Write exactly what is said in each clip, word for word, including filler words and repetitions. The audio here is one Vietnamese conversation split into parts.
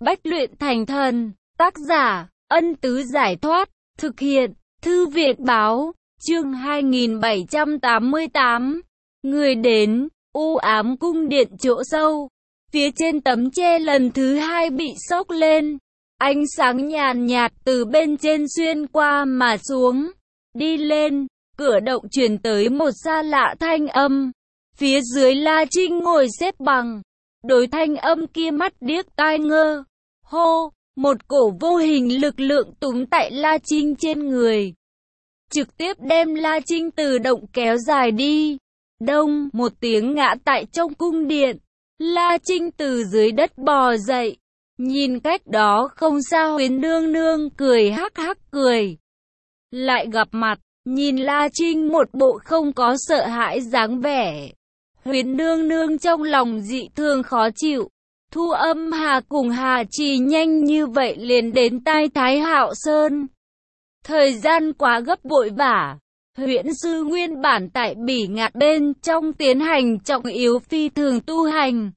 Bách luyện thành thần, tác giả, Ân Tứ Giải Thoát, thực hiện, Thư Viện Báo, chương hai nghìn bảy trăm tám mươi tám. Người đến, u ám cung điện chỗ sâu. Phía trên tấm tre lần thứ hai bị xốc lên. Ánh sáng nhàn nhạt từ bên trên xuyên qua mà xuống. Đi lên, cửa động truyền tới một xa lạ thanh âm. Phía dưới La Trinh ngồi xếp bằng. Đối thanh âm kia mắt điếc tai ngơ. Hô, một cổ vô hình lực lượng túm tại La Trinh trên người. Trực tiếp đem La Trinh từ động kéo dài đi. Đông, một tiếng ngã tại trong cung điện. La Trinh từ dưới đất bò dậy. Nhìn cách đó không xa Huyền Nương Nương cười hắc hắc cười. Lại gặp mặt, nhìn La Trinh một bộ không có sợ hãi dáng vẻ. Huyền Nương Nương trong lòng dị thường khó chịu. Thu Âm Hà cùng Hà Trì nhanh như vậy liền đến tai Thái Hạo Sơn. Thời gian quá gấp vội vã. Huyễn sư nguyên bản tại Bỉ Ngạn bên trong tiến hành trọng yếu phi thường tu hành.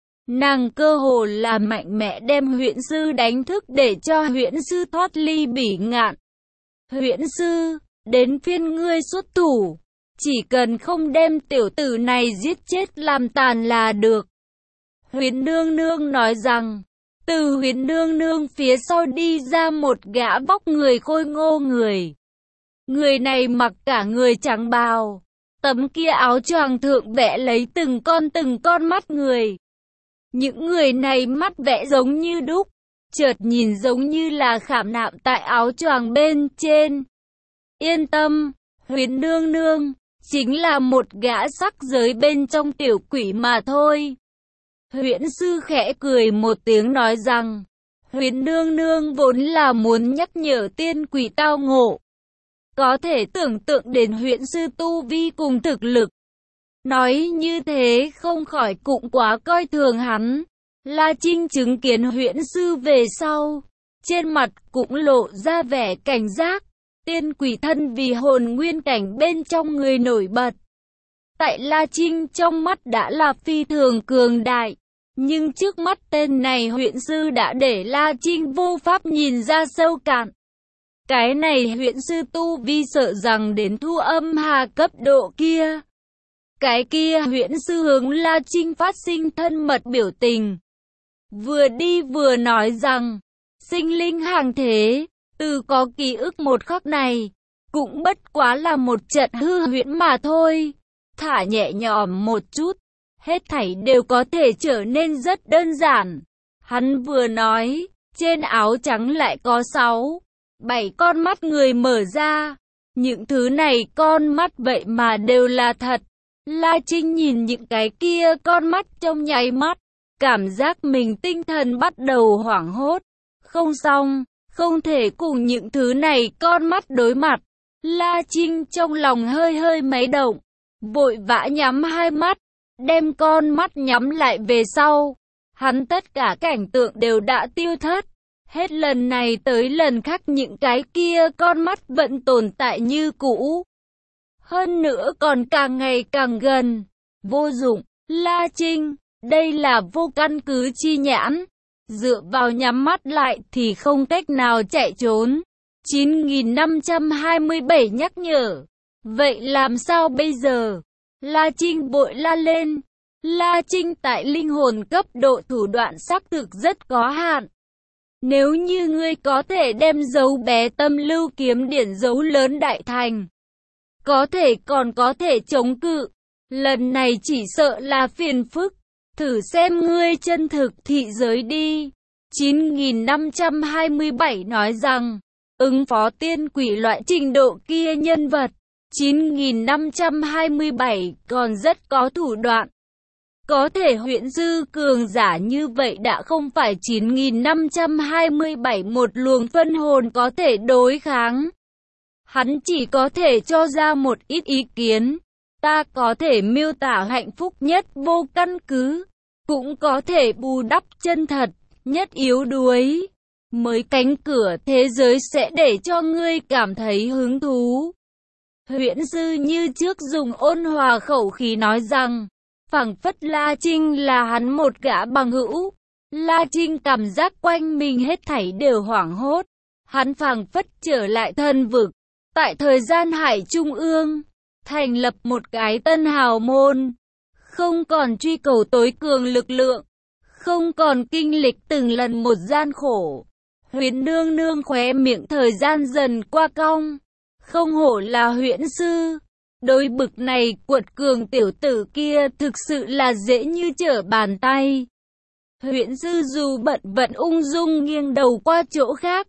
Nàng cơ hồ là mạnh mẽ đem huyễn sư đánh thức để cho huyễn sư thoát ly Bỉ Ngạn. Huyễn sư, đến phiên ngươi xuất thủ. Chỉ cần không đem tiểu tử này giết chết làm tàn là được. Huyền Nương Nương nói rằng, từ Huyền Nương Nương phía sau đi ra một gã vóc người khôi ngô người. Người này mặc cả người trắng bào, tấm kia áo choàng thượng vẽ lấy từng con từng con mắt người. Những người này mắt vẽ giống như đúc, chợt nhìn giống như là khảm nạm tại áo choàng bên trên. Yên tâm, Huyền Nương Nương, chính là một gã sắc giới bên trong tiểu quỷ mà thôi. Huyễn sư khẽ cười một tiếng nói rằng, Huyền Nương Nương vốn là muốn nhắc nhở tiên quỷ tao ngộ. Có thể tưởng tượng đến huyễn sư tu vi cùng thực lực. Nói như thế không khỏi cũng quá coi thường hắn. La Trinh chứng kiến huyễn sư về sau. Trên mặt cũng lộ ra vẻ cảnh giác. Tiên quỷ thân vì hồn nguyên cảnh bên trong người nổi bật. Tại La Trinh trong mắt đã là phi thường cường đại. Nhưng trước mắt tên này huyễn sư đã để La Trinh vô pháp nhìn ra sâu cạn. Cái này huyễn sư tu vi sợ rằng đến Thu Âm Hà cấp độ kia. Cái kia huyễn sư hướng La Trinh phát sinh thân mật biểu tình. Vừa đi vừa nói rằng, sinh linh hàng thế, từ có ký ức một khắc này, cũng bất quá là một trận hư huyễn mà thôi. Thả nhẹ nhõm một chút, hết thảy đều có thể trở nên rất đơn giản. Hắn vừa nói, trên áo trắng lại có sáu, bảy con mắt người mở ra. Những thứ này con mắt vậy mà đều là thật. La Trinh nhìn những cái kia con mắt trong nháy mắt, cảm giác mình tinh thần bắt đầu hoảng hốt. Không xong, không thể cùng những thứ này con mắt đối mặt. La Trinh trong lòng hơi hơi máy động, vội vã nhắm hai mắt, đem con mắt nhắm lại về sau. Hắn tất cả cảnh tượng đều đã tiêu thất. Hết lần này tới lần khác những cái kia con mắt vẫn tồn tại như cũ. Hơn nữa còn càng ngày càng gần. Vô dụng, La Trinh, đây là vô căn cứ chi nhãn. Dựa vào nhắm mắt lại thì không cách nào chạy trốn. chín nghìn năm trăm hai mươi bảy nhắc nhở. Vậy làm sao bây giờ? La Trinh vội la lên. La Trinh tại linh hồn cấp độ thủ đoạn xác thực rất có hạn. Nếu như ngươi có thể đem dấu bé tâm lưu kiếm điển dấu lớn đại thành, có thể còn có thể chống cự. Lần này chỉ sợ là phiền phức. Thử xem ngươi chân thực thị giới đi. chín nghìn năm trăm hai mươi bảy nói rằng, ứng phó tiên quỷ loại trình độ kia nhân vật. chín nghìn năm trăm hai mươi bảy còn rất có thủ đoạn. Có thể huyễn sư cường giả như vậy đã không phải chín nghìn năm trăm hai mươi bảy một luồng phân hồn có thể đối kháng. Hắn chỉ có thể cho ra một ít ý kiến. Ta có thể miêu tả hạnh phúc nhất vô căn cứ, cũng có thể bù đắp chân thật, nhất yếu đuối. Mới cánh cửa thế giới sẽ để cho ngươi cảm thấy hứng thú. Huyễn sư như trước dùng ôn hòa khẩu khí nói rằng, phảng phất La Trinh là hắn một gã bằng hữu. La Trinh cảm giác quanh mình hết thảy đều hoảng hốt. Hắn phảng phất trở lại thân vực, tại thời gian hải trung ương, thành lập một cái tân hào môn. Không còn truy cầu tối cường lực lượng, không còn kinh lịch từng lần một gian khổ. Huyền nương nương khóe miệng thời gian dần qua cong. Không hổ là huyễn sư. Đối bực này quật cường tiểu tử kia thực sự là dễ như trở bàn tay. Huyễn sư dù bận vận ung dung nghiêng đầu qua chỗ khác.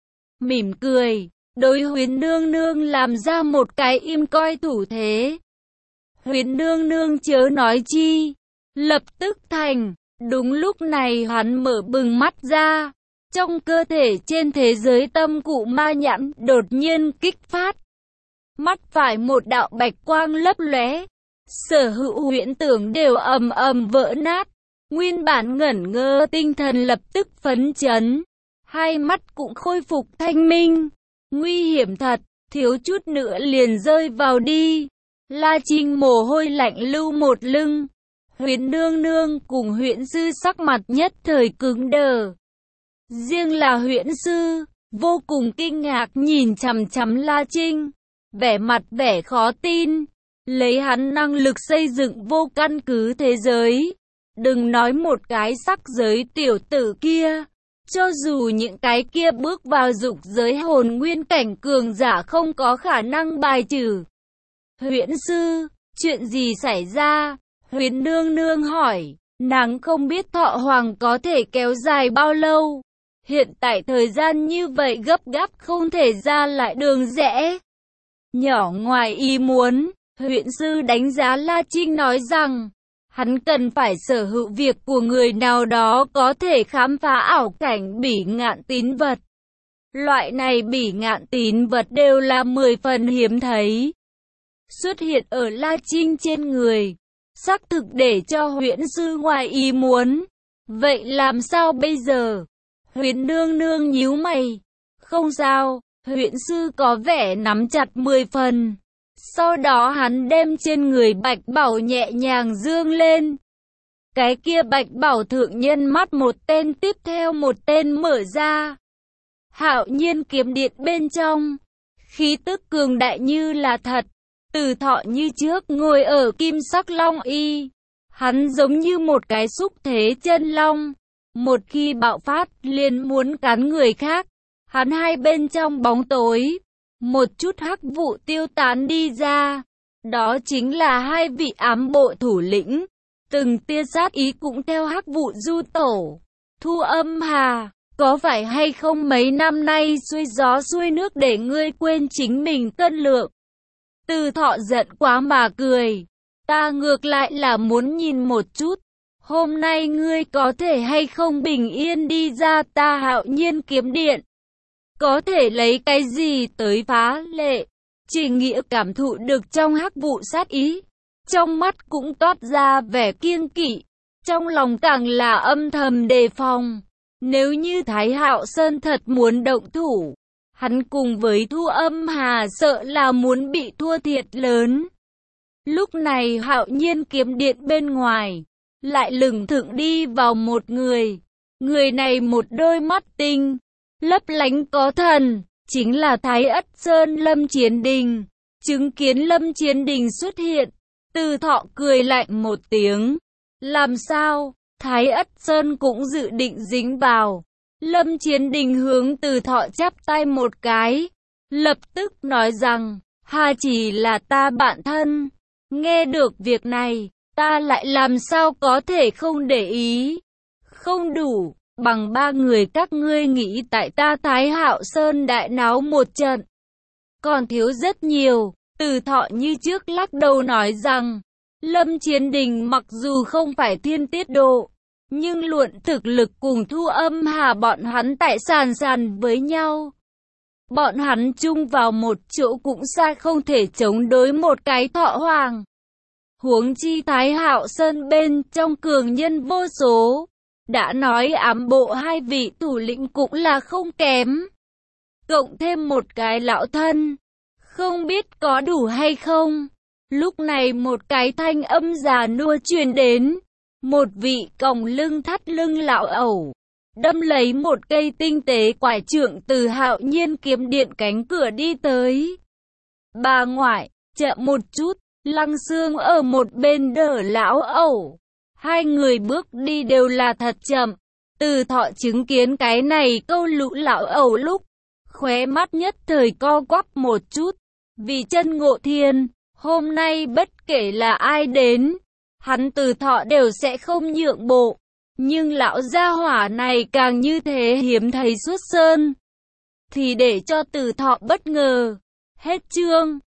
Mỉm cười, đối Huyền nương nương làm ra một cái im coi thủ thế. Huyền nương nương chớ nói chi. Lập tức thành. Đúng lúc này hắn mở bừng mắt ra. Trong cơ thể trên thế giới tâm cụ ma nhãn đột nhiên kích phát. Mắt phải một đạo bạch quang lấp lóe. Sở hữu huyễn tưởng đều ầm ầm vỡ nát. Nguyên bản ngẩn ngơ tinh thần lập tức phấn chấn. Hai mắt cũng khôi phục thanh minh. Nguy hiểm thật, thiếu chút nữa liền rơi vào đi. La Trinh mồ hôi lạnh lưu một lưng. Huyền nương nương cùng huyễn sư sắc mặt nhất thời cứng đờ. Riêng là huyễn sư, vô cùng kinh ngạc nhìn chằm chằm La Trinh. Vẻ mặt vẻ khó tin. Lấy hắn năng lực xây dựng vô căn cứ thế giới. Đừng nói một cái sắc giới tiểu tử kia. Cho dù những cái kia bước vào dục giới hồn nguyên cảnh cường giả không có khả năng bài trừ. Huyễn sư, chuyện gì xảy ra? Huyền nương nương hỏi. Nàng không biết thọ hoàng có thể kéo dài bao lâu. Hiện tại thời gian như vậy gấp gáp không thể ra lại đường rẽ. Nhỏ ngoài ý muốn, huyễn sư đánh giá La Trinh nói rằng, hắn cần phải sở hữu việc của người nào đó có thể khám phá ảo cảnh bỉ ngạn tín vật. Loại này bỉ ngạn tín vật đều là mười phần hiếm thấy. Xuất hiện ở La Trinh trên người, xác thực để cho huyễn sư ngoài ý muốn. Vậy làm sao bây giờ? Huyền nương nương nhíu mày. Không sao, huyễn sư có vẻ nắm chặt mười phần. Sau đó hắn đem trên người bạch bảo nhẹ nhàng dương lên. Cái kia bạch bảo thượng nhân mắt một tên tiếp theo một tên mở ra. Hạo nhiên kiếm điện bên trong. Khí tức cường đại như là thật. Từ thọ như trước ngồi ở kim sắc long y. Hắn giống như một cái xúc thế chân long. Một khi bạo phát liền muốn cắn người khác. Hắn hai bên trong bóng tối. Một chút hắc vụ tiêu tán đi ra. Đó chính là hai vị ám bộ thủ lĩnh. Từng tia sát ý cũng theo hắc vụ du tổ. Thu Âm Hà, có phải hay không mấy năm nay xuôi gió xuôi nước để ngươi quên chính mình cân lượng? Từ thọ giận quá mà cười. Ta ngược lại là muốn nhìn một chút. Hôm nay ngươi có thể hay không bình yên đi ra ta Hạo nhiên kiếm điện? Có thể lấy cái gì tới phá lệ? Chỉ nghĩa cảm thụ được trong hắc vụ sát ý. Trong mắt cũng toát ra vẻ kiêng kỵ. Trong lòng càng là âm thầm đề phòng. Nếu như Thái Hạo Sơn thật muốn động thủ, hắn cùng với Thu Âm Hà sợ là muốn bị thua thiệt lớn. Lúc này Hạo nhiên kiếm điện bên ngoài, lại lừng thững đi vào một người. Người này một đôi mắt tinh, lấp lánh có thần, chính là Thái Ất Sơn Lâm Chiến Đình. Chứng kiến Lâm Chiến Đình xuất hiện, Từ Thọ cười lạnh một tiếng. Làm sao? Thái Ất Sơn cũng dự định dính vào. Lâm Chiến Đình hướng Từ Thọ chắp tay một cái, lập tức nói rằng, Hà chỉ là ta bạn thân. Nghe được việc này, ta lại làm sao có thể không để ý. Không đủ, bằng ba người các ngươi nghĩ tại ta Thái Hạo Sơn đại náo một trận. Còn thiếu rất nhiều. Từ Thọ như trước lắc đầu nói rằng, Lâm Chiến Đình mặc dù không phải thiên tiết độ, nhưng luận thực lực cùng Thu Âm Hà bọn hắn tại sàn sàn với nhau. Bọn hắn chung vào một chỗ cũng xa không thể chống đối một cái Thọ Hoàng. Huống chi Thái Hạo Sơn bên trong cường nhân vô số. Đã nói ám bộ hai vị thủ lĩnh cũng là không kém. Cộng thêm một cái lão thân. Không biết có đủ hay không? Lúc này một cái thanh âm già nua truyền đến. Một vị còng lưng thắt lưng lão ẩu, đâm lấy một cây tinh tế quải trượng từ Hạo Nhiên kiếm điện cánh cửa đi tới. Bà ngoại, chậm một chút, Lăng Xương ở một bên đỡ lão ẩu. Hai người bước đi đều là thật chậm. Từ Thọ chứng kiến cái này câu lũ lão ẩu lúc, khóe mắt nhất thời co quắp một chút. Vì chân Ngộ Thiên, hôm nay bất kể là ai đến, hắn Từ Thọ đều sẽ không nhượng bộ. Nhưng lão gia hỏa này càng như thế hiếm thấy suốt sơn, thì để cho Từ Thọ bất ngờ. Hết chương.